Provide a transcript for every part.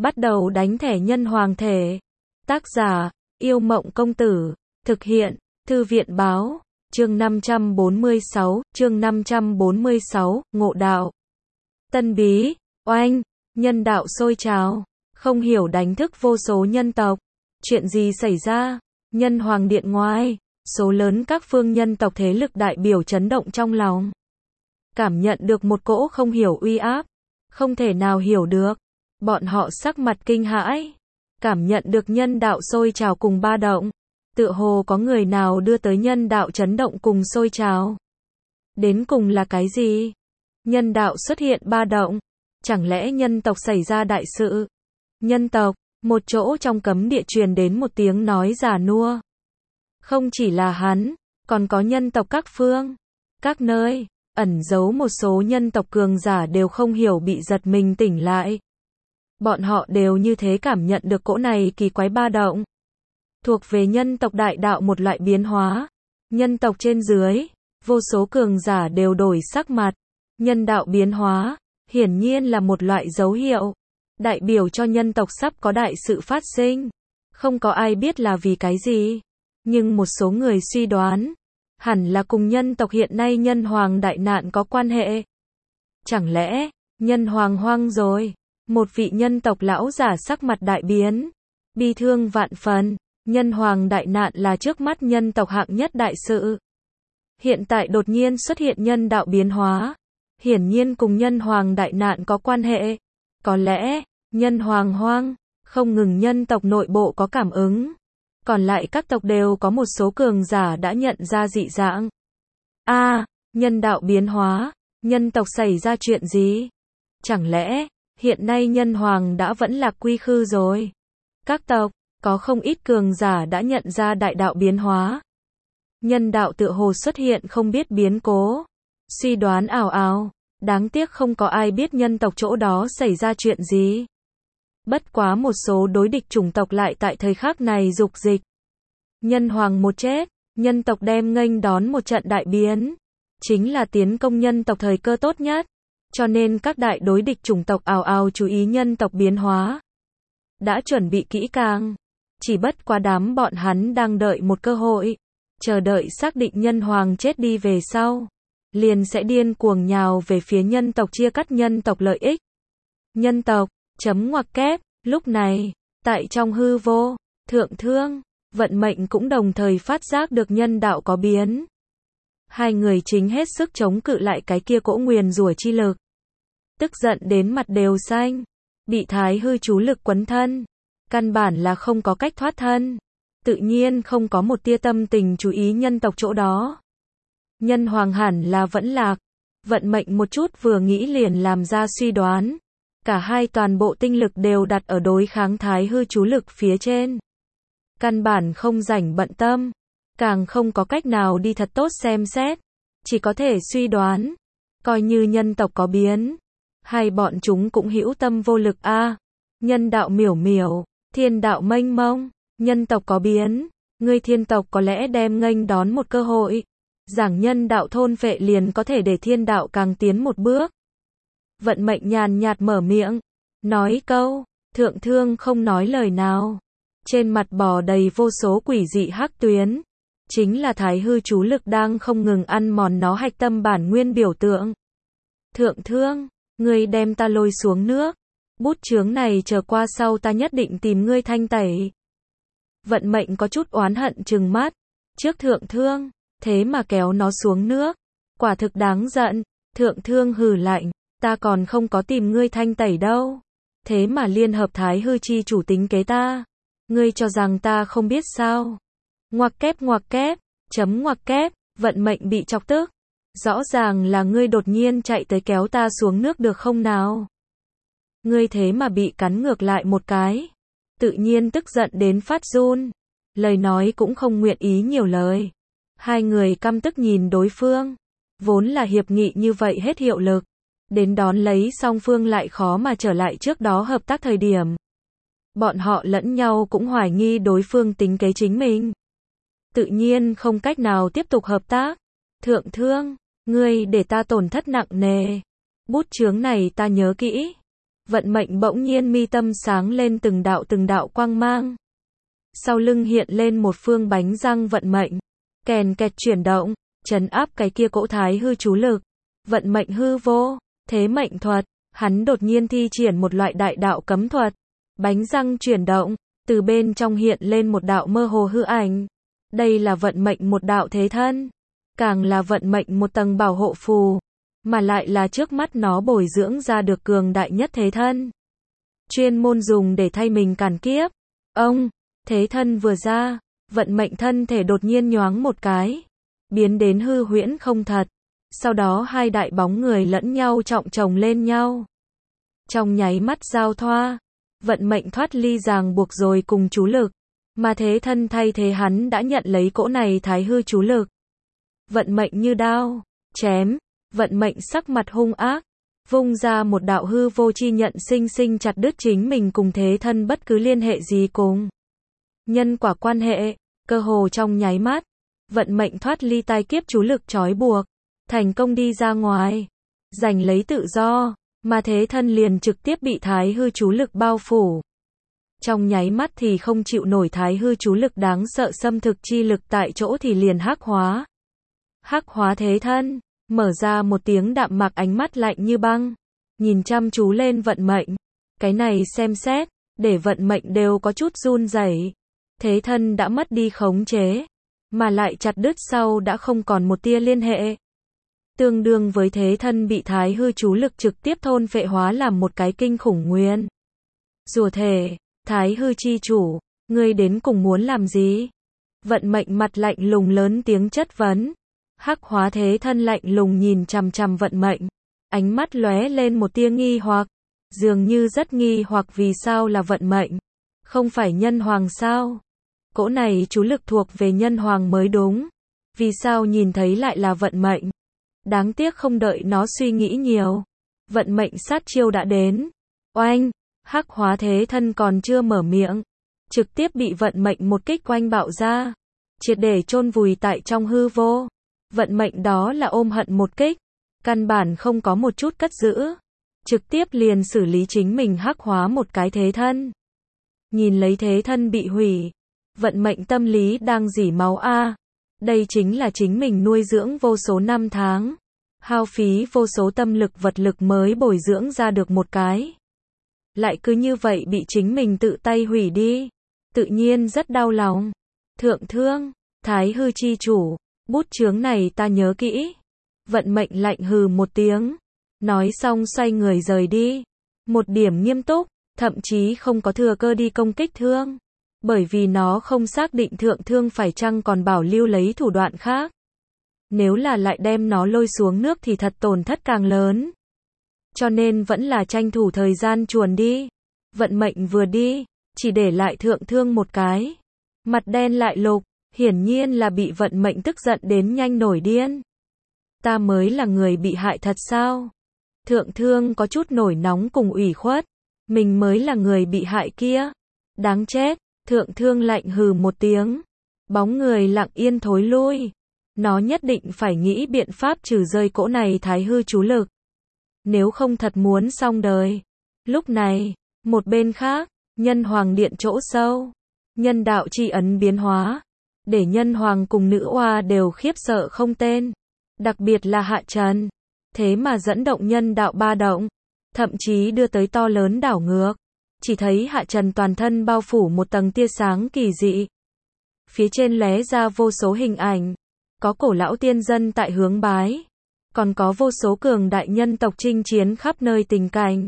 Bắt đầu đánh thẻ nhân hoàng thể. Tác giả, Yêu Mộng Công Tử. Thực hiện, Thư viện Báo. Chương 546, Ngộ Đạo. Tân Bí, oanh, nhân đạo sôi trào. Không hiểu đánh thức vô số nhân tộc. Chuyện gì xảy ra? Nhân hoàng điện ngoài, số lớn các phương nhân tộc thế lực đại biểu chấn động trong lòng. Cảm nhận được một cỗ không hiểu uy áp. Không thể nào hiểu được. Bọn họ sắc mặt kinh hãi. Cảm nhận được nhân đạo sôi trào cùng ba động. Tựa hồ có người nào đưa tới nhân đạo chấn động cùng sôi trào. Đến cùng là cái gì? Nhân đạo xuất hiện ba động. Chẳng lẽ nhân tộc xảy ra đại sự? Nhân tộc, một chỗ trong cấm địa truyền đến một tiếng nói già nua. Không chỉ là hắn, còn có nhân tộc các phương, các nơi, ẩn giấu một số nhân tộc cường giả đều không hiểu bị giật mình tỉnh lại. Bọn họ đều như thế cảm nhận được cỗ này kỳ quái ba động. Thuộc về nhân tộc đại đạo một loại biến hóa. Nhân tộc trên dưới, vô số cường giả đều đổi sắc mặt. Nhân đạo biến hóa, hiển nhiên là một loại dấu hiệu. Đại biểu cho nhân tộc sắp có đại sự phát sinh. Không có ai biết là vì cái gì. Nhưng một số người suy đoán, hẳn là cùng nhân tộc hiện nay nhân hoàng đại nạn có quan hệ. Chẳng lẽ, nhân hoàng hoang rồi? Một vị nhân tộc lão giả sắc mặt đại biến. Bi thương vạn phần. Nhân hoàng đại nạn là trước mắt nhân tộc hạng nhất đại sự. Hiện tại đột nhiên xuất hiện nhân đạo biến hóa. Hiển nhiên cùng nhân hoàng đại nạn có quan hệ. Có lẽ, nhân hoàng hoang, không ngừng nhân tộc nội bộ có cảm ứng. Còn lại các tộc đều có một số cường giả đã nhận ra dị dạng. Nhân đạo biến hóa, nhân tộc xảy ra chuyện gì? Chẳng lẽ, hiện nay nhân hoàng đã vẫn lạc quy khư rồi? Các tộc, có không ít cường giả đã nhận ra đại đạo biến hóa. Nhân đạo tựa hồ xuất hiện không biết biến cố. Suy đoán ảo ảo, đáng tiếc không có ai biết nhân tộc chỗ đó xảy ra chuyện gì. Bất quá một số đối địch chủng tộc lại tại thời khắc này dục dịch. Nhân hoàng một chết, nhân tộc đem nghênh đón một trận đại biến. Chính là tiến công nhân tộc thời cơ tốt nhất. Cho nên các đại đối địch chủng tộc ào ào chú ý nhân tộc biến hóa. Đã chuẩn bị kỹ càng. Chỉ bất quá đám bọn hắn đang đợi một cơ hội. Chờ đợi xác định nhân hoàng chết đi về sau. Liền sẽ điên cuồng nhào về phía nhân tộc chia cắt nhân tộc lợi ích. Nhân tộc, ngoặc kép, lúc này, tại trong hư vô, thượng thương, vận mệnh cũng đồng thời phát giác được nhân đạo có biến. Hai người chính hết sức chống cự lại cái kia cỗ nguyền rủa chi lực. Tức giận đến mặt đều xanh, bị thái hư chú lực quấn thân. Căn bản là không có cách thoát thân. Tự nhiên không có một tia tâm tình chú ý nhân tộc chỗ đó. Nhân hoàng hẳn là vẫn lạc. Vận mệnh một chút vừa nghĩ liền làm ra suy đoán. Cả hai toàn bộ tinh lực đều đặt ở đối kháng thái hư chú lực phía trên. Căn bản không rảnh bận tâm. Càng không có cách nào đi thật tốt xem xét. Chỉ có thể suy đoán. Coi như nhân tộc có biến. Hay bọn chúng cũng hữu tâm vô lực nhân đạo miểu miểu. Thiên đạo mênh mông. Nhân tộc có biến. Ngươi thiên tộc có lẽ đem nghênh đón một cơ hội. Giảng nhân đạo thôn phệ liền có thể để thiên đạo càng tiến một bước. Vận mệnh nhàn nhạt mở miệng. Nói câu. Thượng thương không nói lời nào. Trên mặt bò đầy vô số quỷ dị hắc tuyến. Chính là thái hư chú lực đang không ngừng ăn mòn nó hạch tâm bản nguyên biểu tượng. Thượng thương, ngươi đem ta lôi xuống nước. Bút chướng này chờ qua sau ta nhất định tìm ngươi thanh tẩy. Vận mệnh có chút oán hận trừng mắt. Trước thượng thương, thế mà kéo nó xuống nước. Quả thực đáng giận. Thượng thương hừ lạnh. Ta còn không có tìm ngươi thanh tẩy đâu. Thế mà liên hợp thái hư chi chủ tính kế ta. Ngươi cho rằng ta không biết sao. Ngoặc kép, ngoặc kép, vận mệnh bị chọc tức. Rõ ràng là ngươi đột nhiên chạy tới kéo ta xuống nước được không nào? Ngươi thế mà bị cắn ngược lại một cái. Tự nhiên tức giận đến phát run. Lời nói cũng không nguyện ý nhiều lời. Hai người căm tức nhìn đối phương. Vốn là hiệp nghị như vậy hết hiệu lực. Đến đón lấy song phương lại khó mà trở lại trước đó hợp tác thời điểm. Bọn họ lẫn nhau cũng hoài nghi đối phương tính kế chính mình. Tự nhiên không cách nào tiếp tục hợp tác. Thượng thương, ngươi để ta tổn thất nặng nề. Bút chướng này ta nhớ kỹ. Vận mệnh bỗng nhiên mi tâm sáng lên từng đạo quang mang. Sau lưng hiện lên một phương bánh răng vận mệnh. Kèn kẹt chuyển động, trấn áp cái kia cỗ thái hư chú lực. Vận mệnh hư vô, thế mệnh thuật. Hắn đột nhiên thi triển một loại đại đạo cấm thuật. Bánh răng chuyển động, từ bên trong hiện lên một đạo mơ hồ hư ảnh. Đây là vận mệnh một đạo thế thân. Càng là vận mệnh một tầng bảo hộ phù. Mà lại là trước mắt nó bồi dưỡng ra được cường đại nhất thế thân. Chuyên môn dùng để thay mình càn kiếp. Ông, thế thân vừa ra, vận mệnh thân thể đột nhiên nhoáng một cái. Biến đến hư huyễn không thật. Sau đó hai đại bóng người lẫn nhau trọng chồng lên nhau. Trong nháy mắt giao thoa, vận mệnh thoát ly ràng buộc rồi cùng chú lực. Mà thế thân thay thế hắn đã nhận lấy cỗ này thái hư chú lực. Vận mệnh như đao, chém, vận mệnh sắc mặt hung ác, vung ra một đạo hư vô chi nhận sinh sinh chặt đứt chính mình cùng thế thân bất cứ liên hệ gì cùng. Nhân quả quan hệ, cơ hồ trong nháy mắt, vận mệnh thoát ly tai kiếp chú lực trói buộc, thành công đi ra ngoài, giành lấy tự do, mà thế thân liền trực tiếp bị thái hư chú lực bao phủ. Trong nháy mắt thì không chịu nổi thái hư chú lực đáng sợ xâm thực chi lực tại chỗ thì liền hắc hóa. Hắc hóa thế thân, mở ra một tiếng đạm mạc ánh mắt lạnh như băng, nhìn chăm chú lên vận mệnh. Cái này xem xét, để vận mệnh đều có chút run rẩy. Thế thân đã mất đi khống chế, mà lại chặt đứt sau đã không còn một tia liên hệ. Tương đương với thế thân bị thái hư chú lực trực tiếp thôn phệ hóa làm một cái kinh khủng nguyên. Rùa thể, thái hư chi chủ, ngươi đến cùng muốn làm gì? Vận mệnh mặt lạnh lùng lớn tiếng chất vấn. Hắc hóa thế thân lạnh lùng nhìn chằm chằm vận mệnh. Ánh mắt lóe lên một tia nghi hoặc. Dường như rất nghi hoặc vì sao là vận mệnh. Không phải nhân hoàng sao? Cỗ này chú lực thuộc về nhân hoàng mới đúng. Vì sao nhìn thấy lại là vận mệnh? Đáng tiếc không đợi nó suy nghĩ nhiều. Vận mệnh sát chiêu đã đến. Oanh! Hắc hóa thế thân còn chưa mở miệng. Trực tiếp bị vận mệnh một kích oanh bạo ra. Triệt để chôn vùi tại trong hư vô. Vận mệnh đó là ôm hận một kích. Căn bản không có một chút cất giữ. Trực tiếp liền xử lý chính mình hắc hóa một cái thế thân. Nhìn lấy thế thân bị hủy. Vận mệnh tâm lý đang rỉ máu a. Đây chính là chính mình nuôi dưỡng vô số năm tháng. Hao phí vô số tâm lực vật lực mới bồi dưỡng ra được một cái. Lại cứ như vậy bị chính mình tự tay hủy đi. Tự nhiên rất đau lòng. Thượng thương, thái hư chi chủ, bút chướng này ta nhớ kỹ. Vận mệnh lạnh hừ một tiếng. Nói xong xoay người rời đi. Một điểm nghiêm túc, thậm chí không có thừa cơ đi công kích thương. Bởi vì nó không xác định thượng thương phải chăng còn bảo lưu lấy thủ đoạn khác. Nếu là lại đem nó lôi xuống nước thì thật tổn thất càng lớn. Cho nên vẫn là tranh thủ thời gian chuồn đi. Vận mệnh vừa đi, chỉ để lại thượng thương một cái. Mặt đen lại lục, hiển nhiên là bị vận mệnh tức giận đến nhanh nổi điên. Ta mới là người bị hại thật sao? Thượng thương có chút nổi nóng cùng ủy khuất. Mình mới là người bị hại kia. Đáng chết, thượng thương lạnh hừ một tiếng. Bóng người lặng yên thối lui. Nó nhất định phải nghĩ biện pháp trừ rơi cỗ này thái hư chú lực. Nếu không thật muốn xong đời. Lúc này, một bên khác, nhân hoàng điện chỗ sâu. Nhân đạo chi ấn biến hóa. Để nhân hoàng cùng nữ oa đều khiếp sợ không tên. Đặc biệt là Hạ Trần. Thế mà dẫn động nhân đạo ba động. Thậm chí đưa tới to lớn đảo ngược. Chỉ thấy Hạ Trần toàn thân bao phủ một tầng tia sáng kỳ dị. Phía trên lóe ra vô số hình ảnh. Có cổ lão tiên dân tại hướng bái. Còn có vô số cường đại nhân tộc chinh chiến khắp nơi tình cảnh.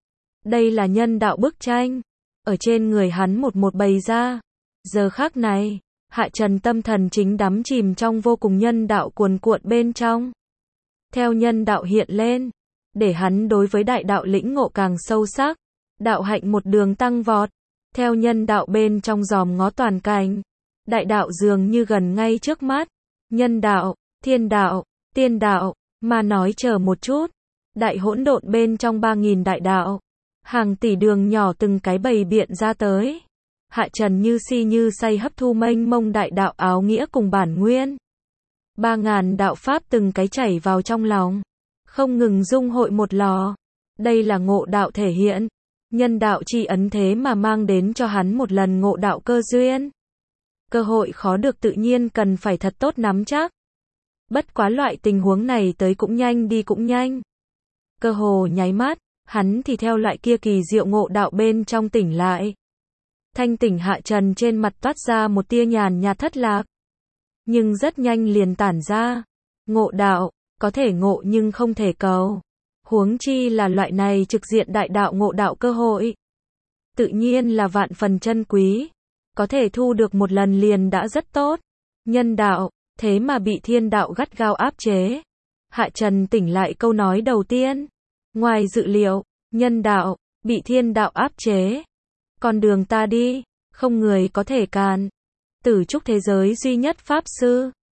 Đây là nhân đạo bức tranh. Ở trên người hắn một bày ra. Giờ khắc này, Hạ Trần tâm thần chính đắm chìm trong vô cùng nhân đạo cuồn cuộn bên trong. Theo nhân đạo hiện lên, để hắn đối với đại đạo lĩnh ngộ càng sâu sắc. Đạo hạnh một đường tăng vọt. Theo nhân đạo bên trong dòm ngó toàn cảnh. Đại đạo dường như gần ngay trước mắt. Nhân đạo, thiên đạo, tiên đạo, mà nói chờ một chút. Đại hỗn độn bên trong 3.000 đại đạo. Hàng tỷ đường nhỏ từng cái bày biện ra tới. Hạ Trần như si như say hấp thu mênh mông đại đạo áo nghĩa cùng bản nguyên. 3.000 đạo pháp từng cái chảy vào trong lòng. Không ngừng dung hội một lò. Đây là ngộ đạo thể hiện. Nhân đạo chi ấn thế mà mang đến cho hắn một lần ngộ đạo cơ duyên. Cơ hội khó được tự nhiên cần phải thật tốt nắm chắc. Bất quá loại tình huống này tới cũng nhanh đi cũng nhanh. Cơ hồ nháy mắt, hắn thì theo loại kia kỳ diệu ngộ đạo bên trong tỉnh lại. Thanh tỉnh Hạ Trần trên mặt toát ra một tia nhàn nhạt thất lạc. Nhưng rất nhanh liền tản ra. Ngộ đạo, có thể ngộ nhưng không thể cầu. Huống chi là loại này trực diện đại đạo ngộ đạo cơ hội. Tự nhiên là vạn phần chân quý. Có thể thu được một lần liền đã rất tốt. Nhân đạo, thế mà bị thiên đạo gắt gao áp chế. Hạ Trần tỉnh lại câu nói đầu tiên. Ngoài dự liệu, nhân đạo, bị thiên đạo áp chế. Con đường ta đi, không người có thể cản. Tử trúc thế giới duy nhất pháp sư.